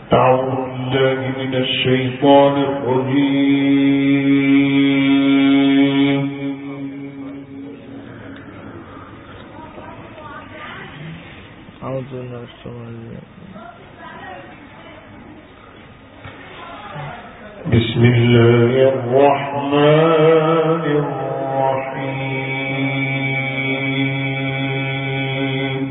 أعوذ بالله من الشيطان الرجيم. بسم الله الرحمن الرحيم.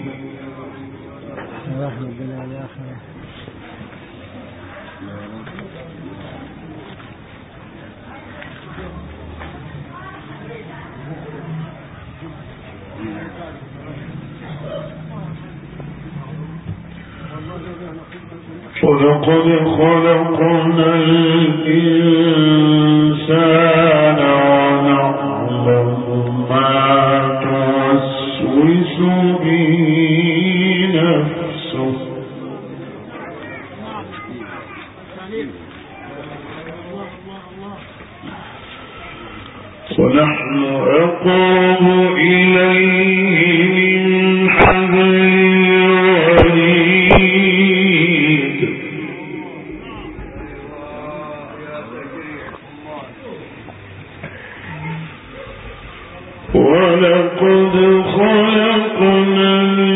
ولقد خلقنا الإنسان ونعلم ما توسوس به نفسه ونحن أقرب إليه من حبل الوريد. ولقد خلقنا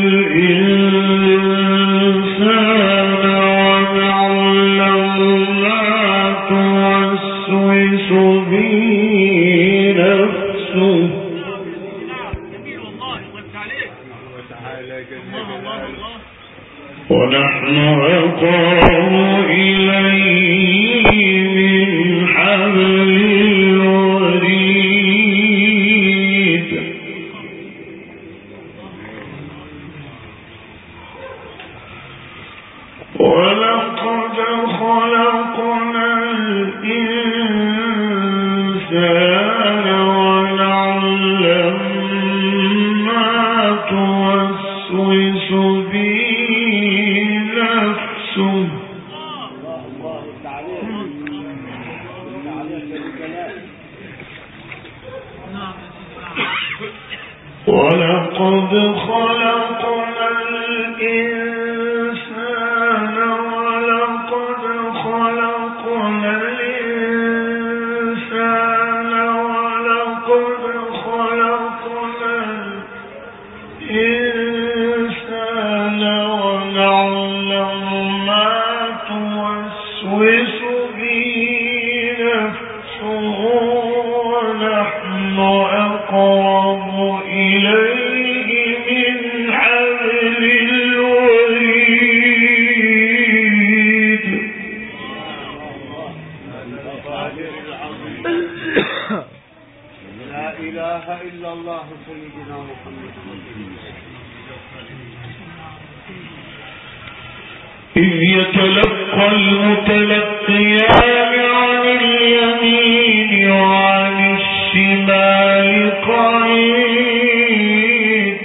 الإنسان ونعلم ما توسوس به نفسه ونحن أقرب إليه من حبل الوريد. ولقد خلقنا الإنسان ونعلم ما توسوس به نفسه ولقد خلقنا الإنسان ولقد خلقنا الإنسان ولقد خلقنا الإنسان ونعلم ما توسوس به نفسه ونحن أقرب إليه من حبل الوريد. لا إله إلا الله سيدنا محمد. إذ يتلقى المتلقيان عن اليمين وعن الشمال قعيد.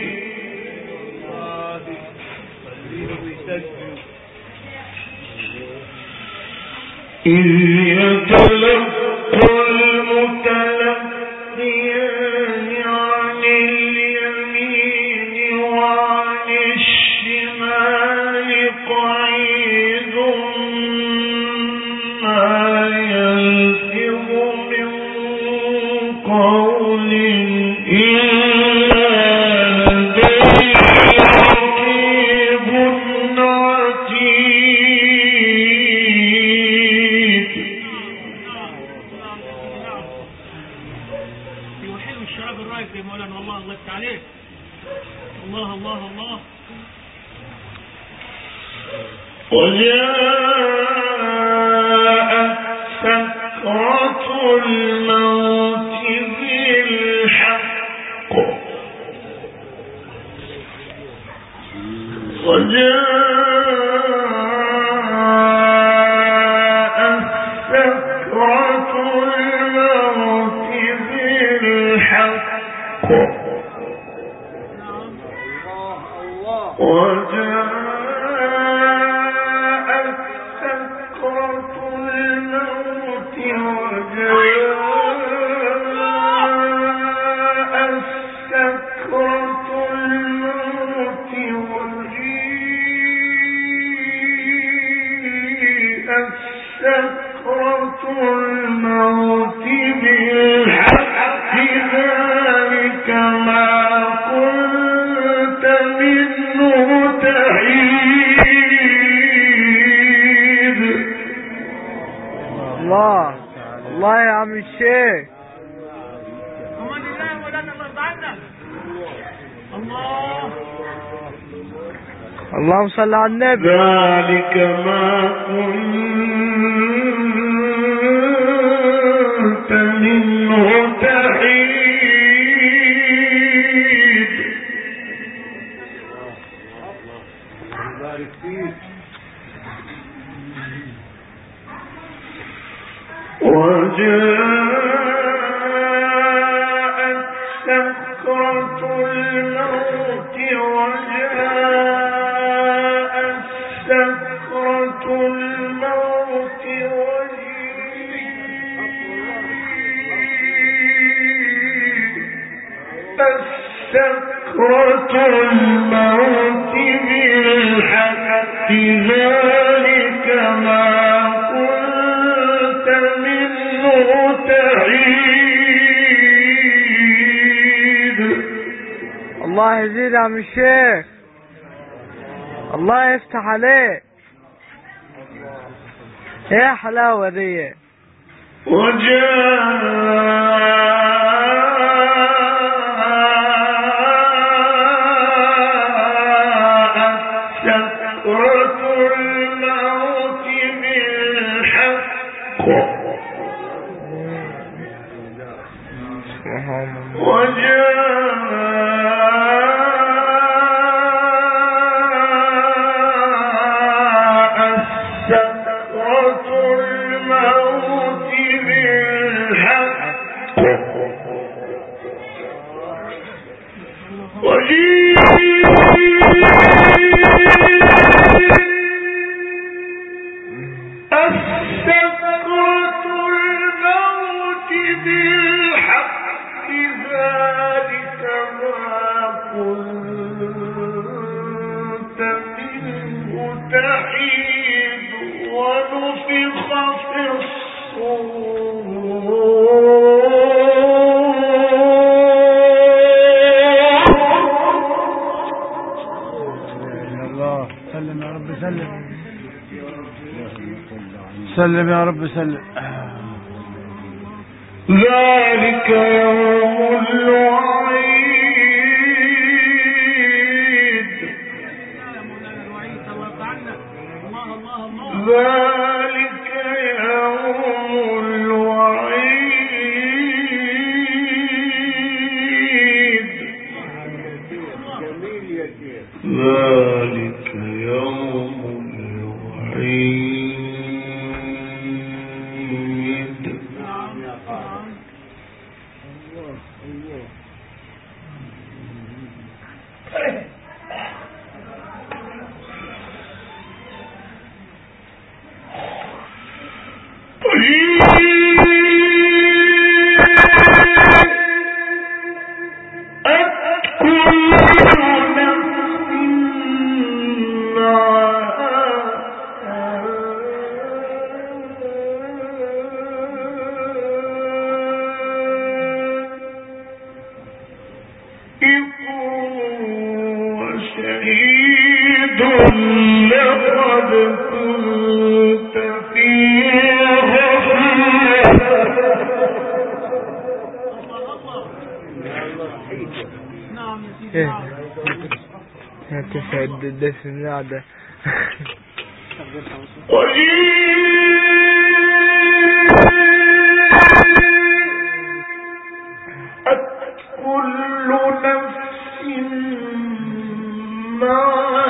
إذ يتلقى المتلقيان عن اليمين وعن الشمال قعيد ما يلفظ من قول إلا لديه رقيب عتيد. يوحيل الشراب الرايق يا مولانا. والله الله يفتح عليك. الله الله الله. وجاءت سكرة الموت بالحق وجاءت سكرة الموت بالحق وجاءت سكرة الموت وجاءت سكرة الموت الله يا عم الشيخ. أمان الله مولانا الله يرضى عنك. الله اللهم صل على النبي. ذلك ما كنت منه تحيد. بارك فيك. وجاءت سكرة الموت وجاءت سكرة الموت سكرة الموت بالحق ذلك ما كنت منه تحيد. الله يزيد يا عم الشيخ. الله يفتح عليك. يا حلاوة دي. سكرة الموت بالحق سكرة الموت بالحق ذلك ما كنت منه تحيد. ونفخ في الله سلم يا رب سلم. سلم يا رب سلم. ذلك يوم الوعيد. ذلك يوم الوعيد. ذلك يوم الوعيد. وشهيد لقد كنت في نعم يا سيدي نعم. هتسعد الدسم ده. كل نفس ما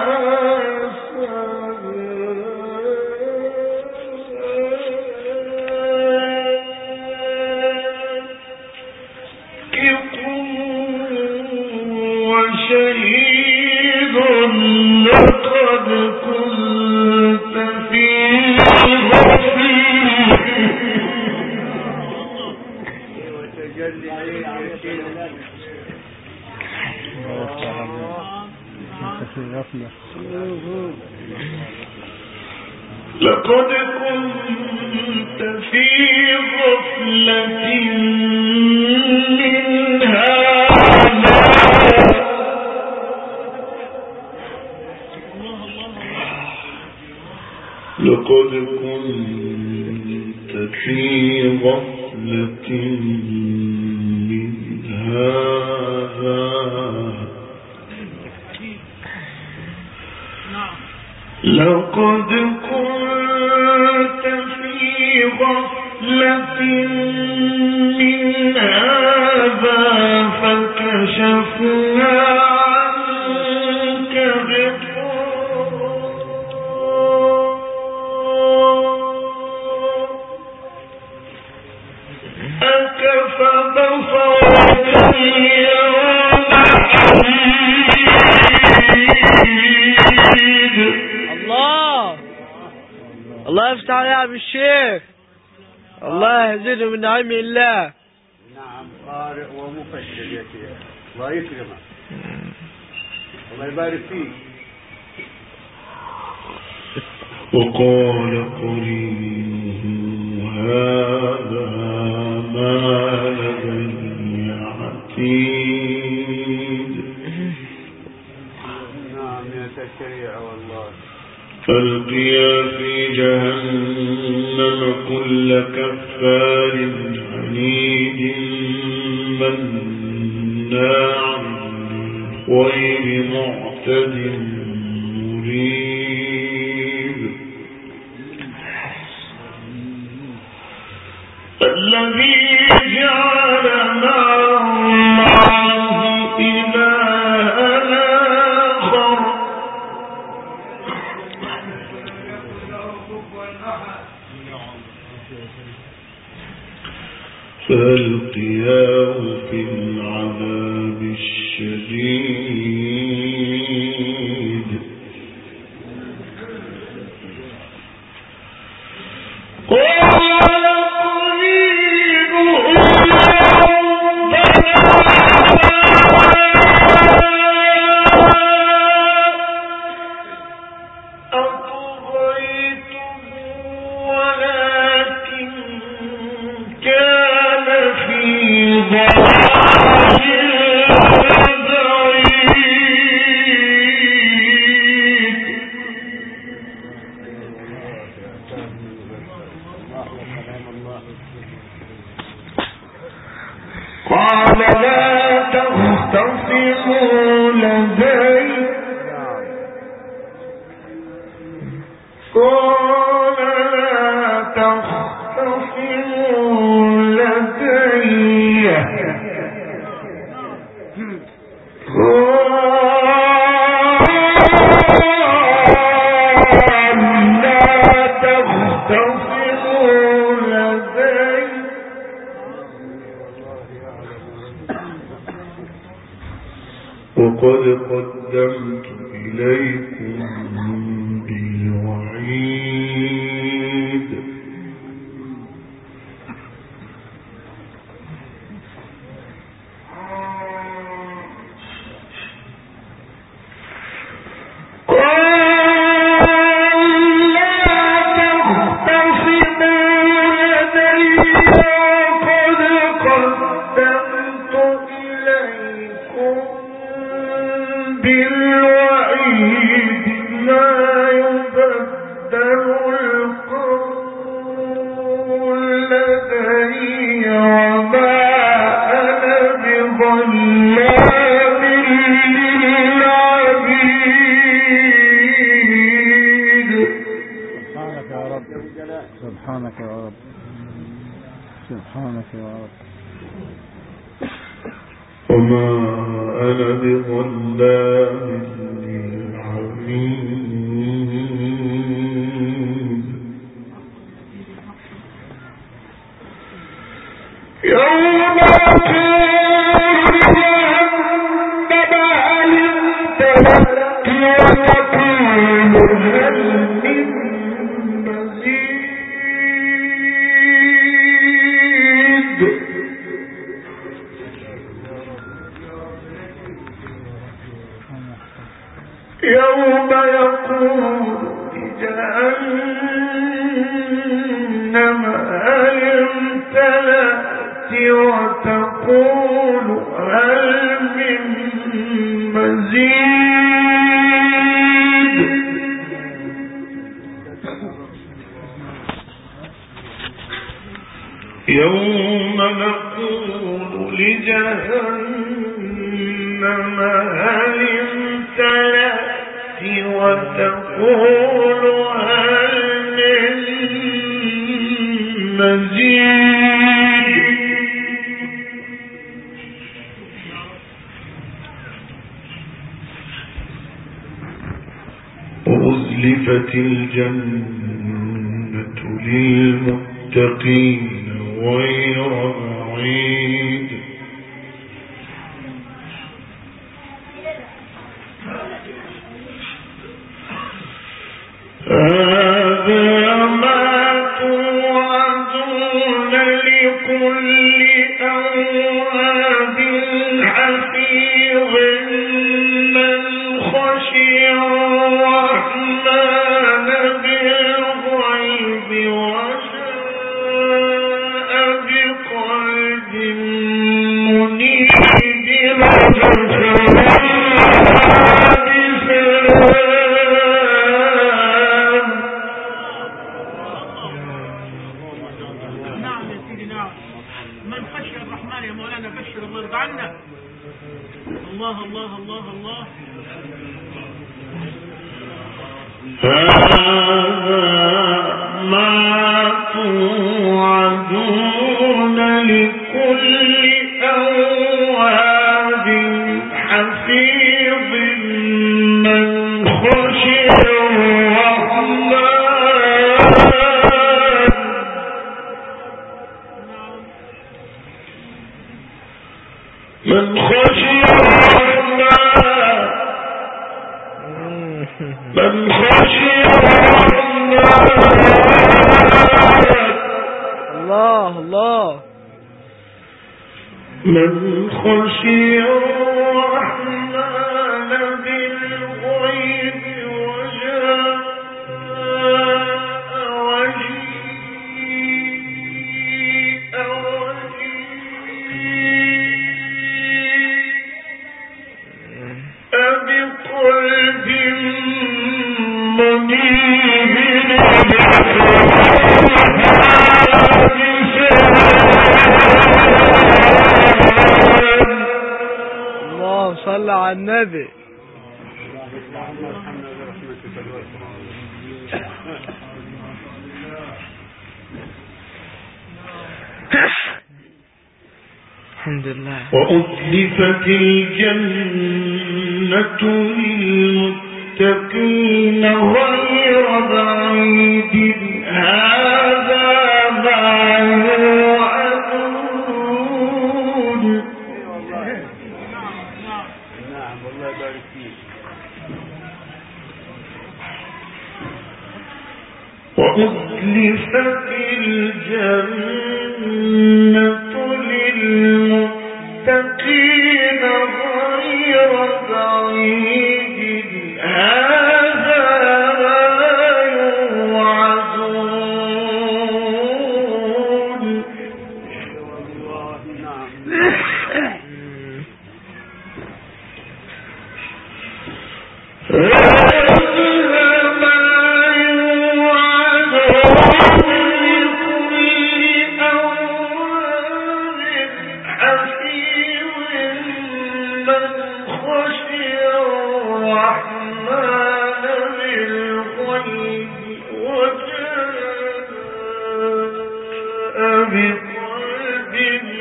وشهيد لقد كنت في لقد كنت في غفلة من هذا. لقد كنت في غفلة من هذا لقد كنت في غفلة من هذا فكشفنا عنك غطاءك فبصرك اليوم حديد. الله يفتح عليه يا عم الشيخ. الله يزيده من نعيم الله. نعم قارئ ومفسر يا شيخ، الله يكرمك، الله يبارك فيك. وقال قرينه هذا ما لدي عتيد. نعم يا تشريع والله. فالقيا في جهنم كل كفار عنيد مناع غير معتد مريب. الذي جعل مع الله إلها آخر فالقياه في العذاب الشديد. قال قرينه أطغيتم ولكن كان في ضلال بعيد. قال لا تختصموا لدي. قال لا تختصموا لدي. قال لا تختصموا لدي وقد قدمت إليكم بالوعيد. سبحانك يا رب، سبحانك يا رب. وما أنا بظلام للعبيد. يوم يوم يقول جهنم هل امتلأت وتقول هل من مزيد. يوم نقول لجهنم هل امتلأت وتقول هل من مزيد وأزلفت الجنة للمتقين غير بعيد هذا ما توعدون لكل أواب حفيظ من خشي الرحمن بالغيب وجاء بقلب منيب الله الله الله الله. هذا ما توعدون لكل أواب حفيظ من خشي الرحمن من خشي من خشي الله الله من خشي الرحمن بالغيب وجاء بقلب منيب اللهم صل على النبي. الحمد لله. وأزلفت الجنة للمتقين غير بعيد هذا ما يوعدون. نعم والله يبارك فيك. وأزلفت الجنة للمتقين غير بعيد هذا ما يوعدون. بقلب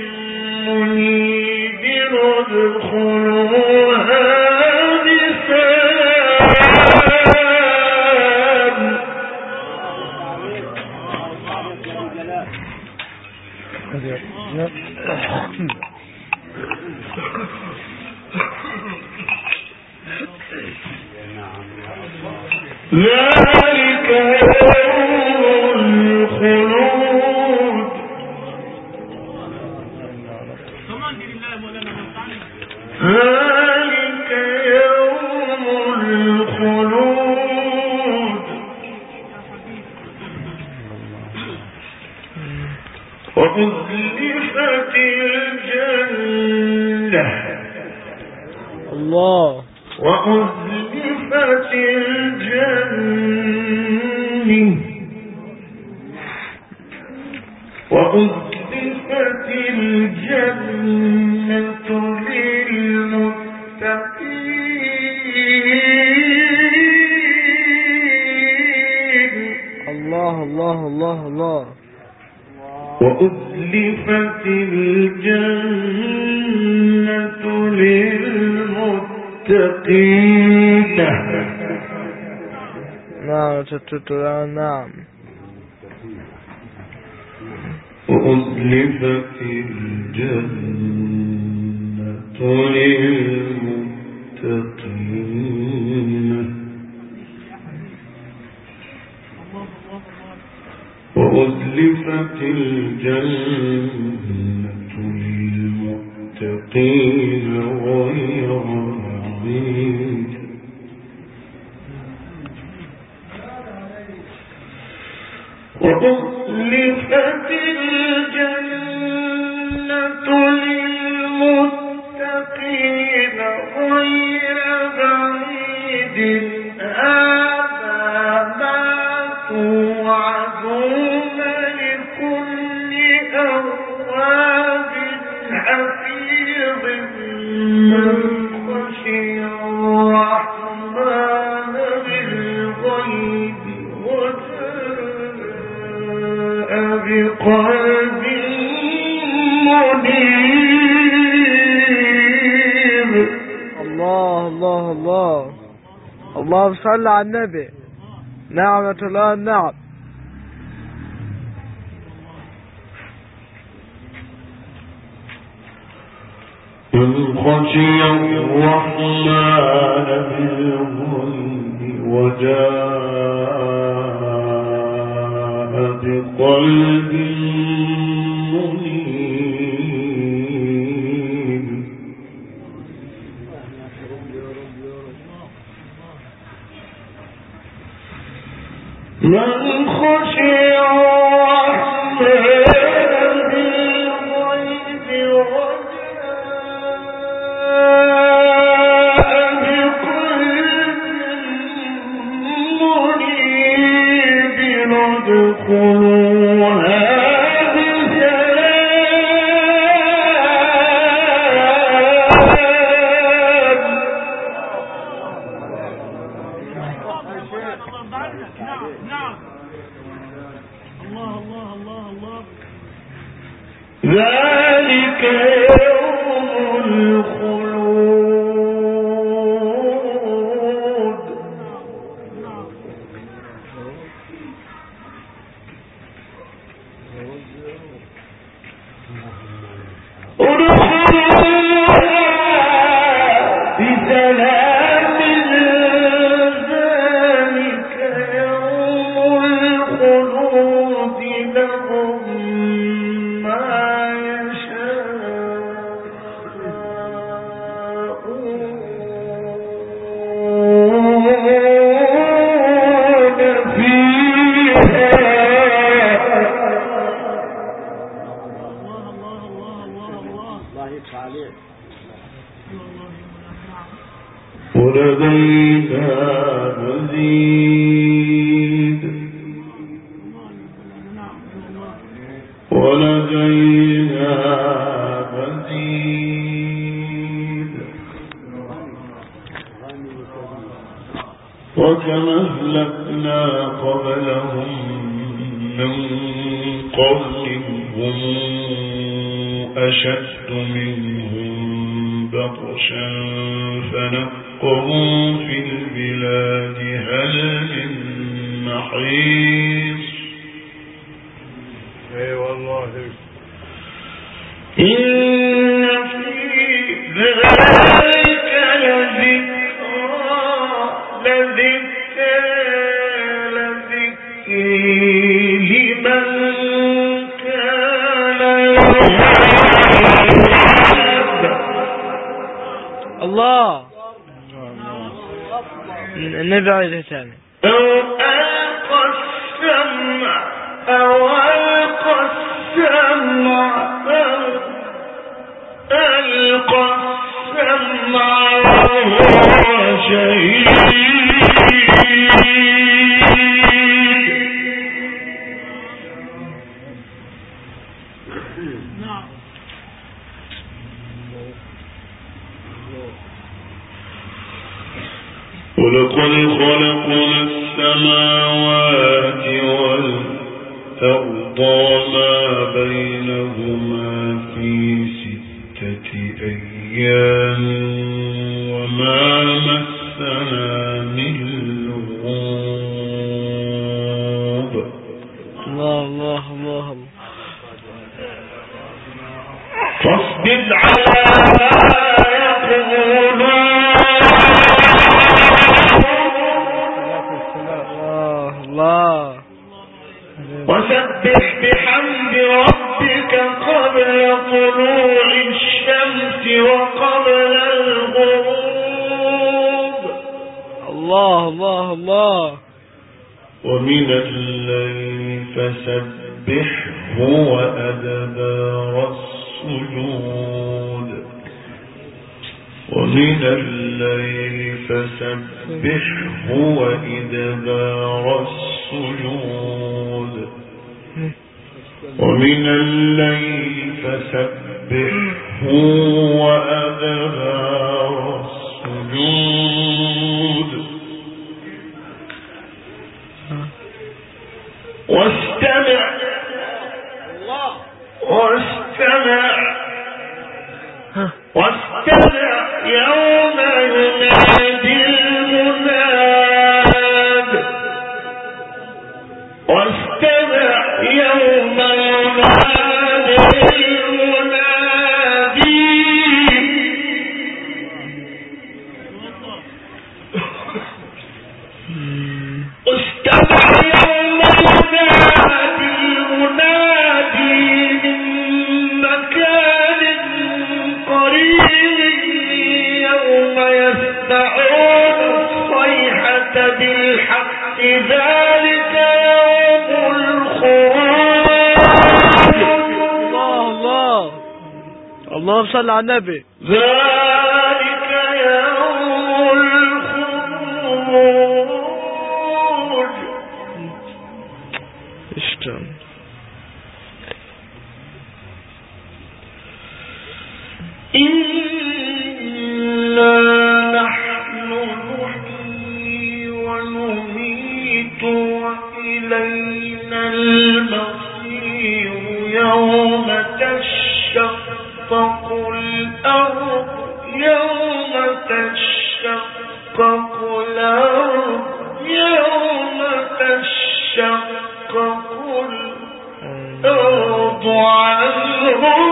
منيب ادخلوها بسلام. ذلك يوم الخلود. ذلك يوم الخلود. وأزلفت الجنة الله. وأزلفت الجنة وأزلفت الله الله الله الله. وأزلفت الجنة للمتقين. نعم نعم. وأزلفت الجنة للمتقين. وأزلفت الجنة للمتقين غير بعيد. وأزلفت الجنة للمتقين غير بعيد. هذا ما توعدون لكل أواب حفيظ من خشي الرحمن بالغيب وجاء بقلب منيب. الله الله الله. اللهم صل على النبي. نعمة الله النعم. من خشي الرحمن بالغيب وجاء بقلب منيب. من خشي الرحمن بالغيب وجاء بقلب منيب ادخلوها ذلك يوم الخلود. ادخلوها بسلام. ذلك يوم الخلود لهم ولدينا مزيد. ولدينا مزيد. وكما أهلكنا قبلهم من قرن هم أشد منهم بطشا فنقروا في البلاد هل من محيص. اي والله. إن في ذلك لذكر لمن كان الله. النبي عليه ثاني. أو ألقى السمع وهو ولقد خلقنا السماوات والأرض ترضى ما بينهما في 6 أيام وما مسنا من لغوب. الله الله الله. فاصبر على ما يقولون الله وسبح بحمد ربك قبل طلوع الشمس وقبل الغروب. الله الله الله. ومن الليل فسبحه وأدبار السجود. ومن الليل فسبحه وإدبار السجود. ومن الليل فسبحه وأدبار السجود. واستمع يوم ينادي المناد. واستمع يوم ينادي المنادي. استمع يوم ينادي المنادي من مكان قريب يوم يسمعون الصيحة بالحق ذلك يوم الخروج. الله الله. اللهم صل على النبي. ذلك يوم الخروج. اشتم. إنا نحن نحيي ونميت وإلينا المصير. يوم تشقق الأرض يوم تشقق الأرض يوم تشقق الأرض عنهم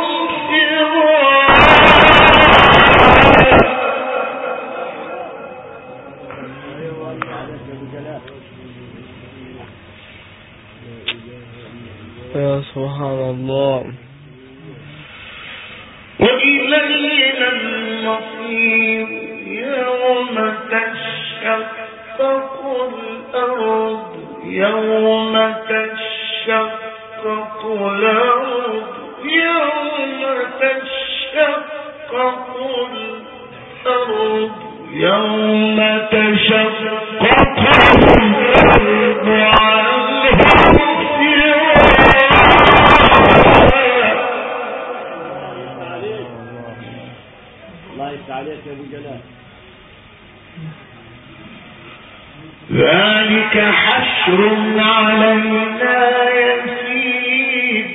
يا سبحان الله. وإلينا المصير. يوم تشقق الأرض يوم تشقق الأرض يوم تشقق الأرض يوم تشقق الأرض عنهم الله يفتح عليك يا ابو جلال. ذلك حشر علينا يسير.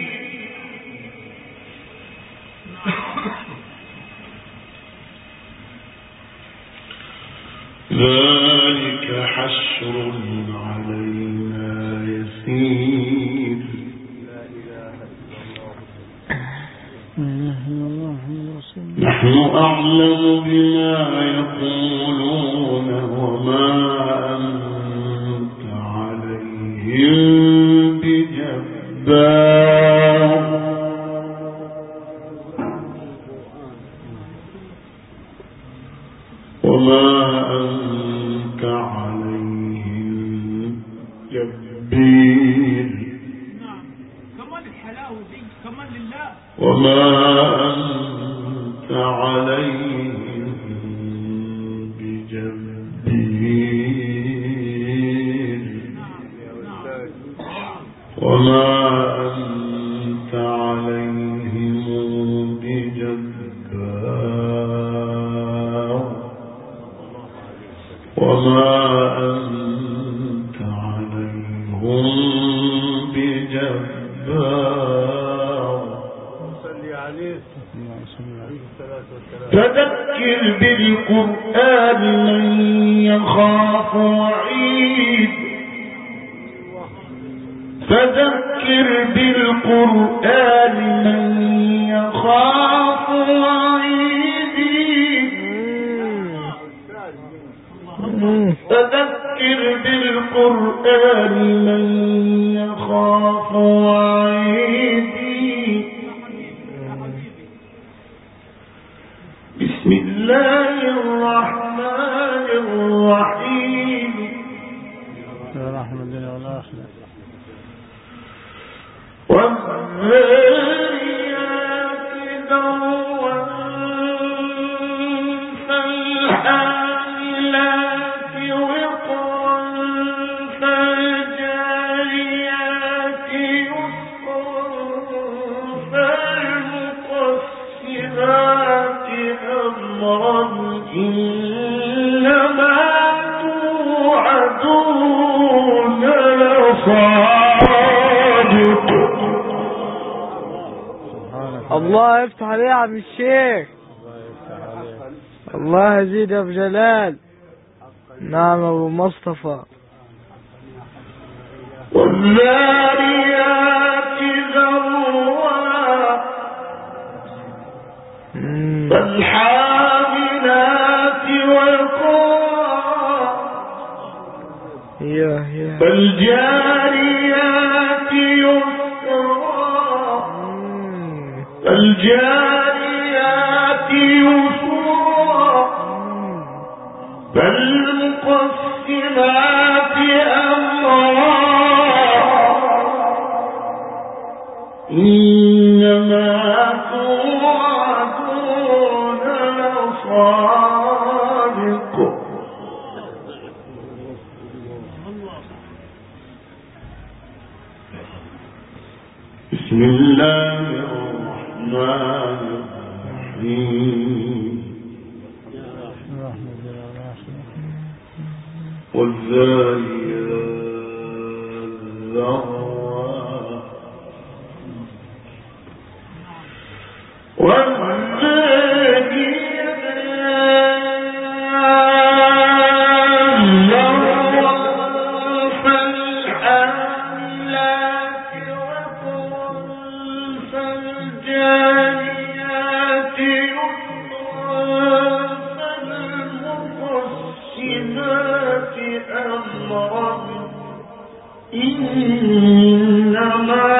ذلك حشر علينا يسير. نحن أعلم بما يقولون وما أنت عليهم بجبار. وما أنت عليهم جبير. كمان الحلاوة دي كمان لله. وما أنت عليهم بجبير. وما أنت عليهم بجبار. وما أنت عليهم بجبار. صلي عليه فذكر بالقرآن من يخاف وعيد فذكر بالقرآن من يخاف وعيدي فذكر بالقرآن من يخاف وعيدي بسم الله الرحمن الرحيم رحمة الدنيا والآخرة والذاريات ذروا فالحاملات وقرا فالجاريات يسرا فالمقسمات أمرا إنما توعدون لصادق. الله يفتح عليه يا عم الشيخ. الله يزيد يا ابو جلال. نعم ابو مصطفى. والذاريات ذروا فالحاملات وقرا فالجاريات يسرا فالجاريات يسرا فالمقسمات أمرا إنما توعدون لصادق. بسم الله الرحمن الرحيم والذاريات ذروا إنما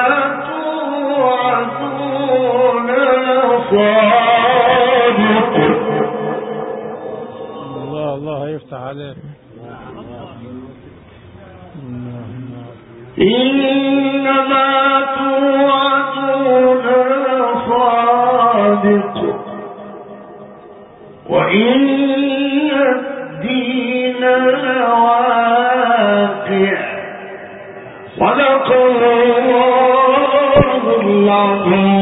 توعدون لصادق. الله يفتح عليك. إنما توعدون لصادق وإن الدين لواقع. صدق الله العظيم.